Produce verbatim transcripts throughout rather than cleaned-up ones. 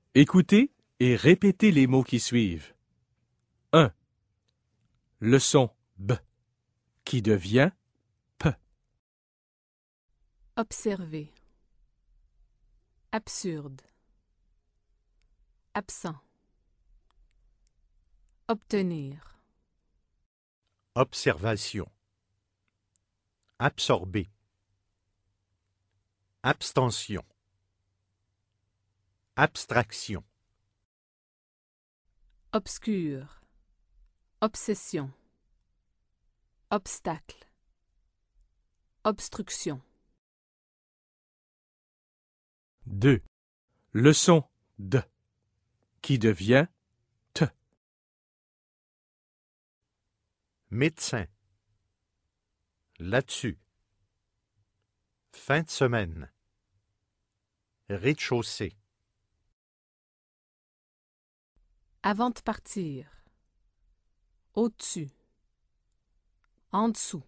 Écoutez et répétez les mots qui suivent. un. Le son B qui devient P. Observer. Absurde. Absent. Obtenir. Observation. Absorber. Abstention. Abstraction. Obscur. Obsession. Obstacle. Obstruction. deux. Le son D qui devient T. Médecin. Là-dessus. Fin de semaine. Rez-de-chaussée. Avant de partir. Au-dessus. En dessous.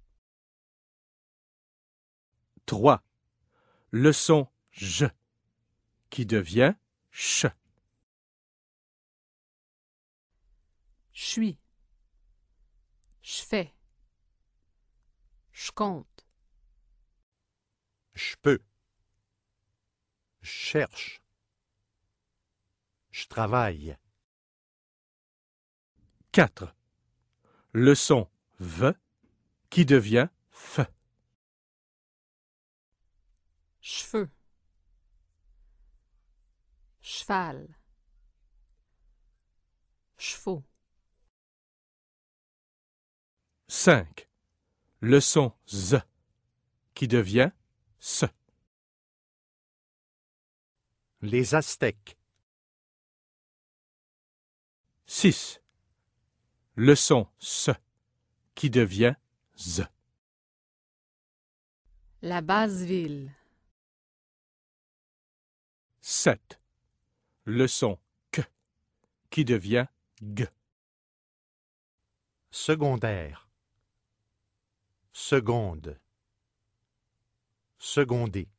trois. Le son J qui devient Ch. J'suis. J'fais. J'compte. Je peux. Je cherche. Je travaille. quatre. Le son V qui devient F. Cheveux. Cheval. Chevaux. cinq. Le son Z qui devient S. Les Aztèques. six. Le son S qui devient Z. La basse ville. sept. Le son Q qui devient G. Secondaire. Seconde. Seconder.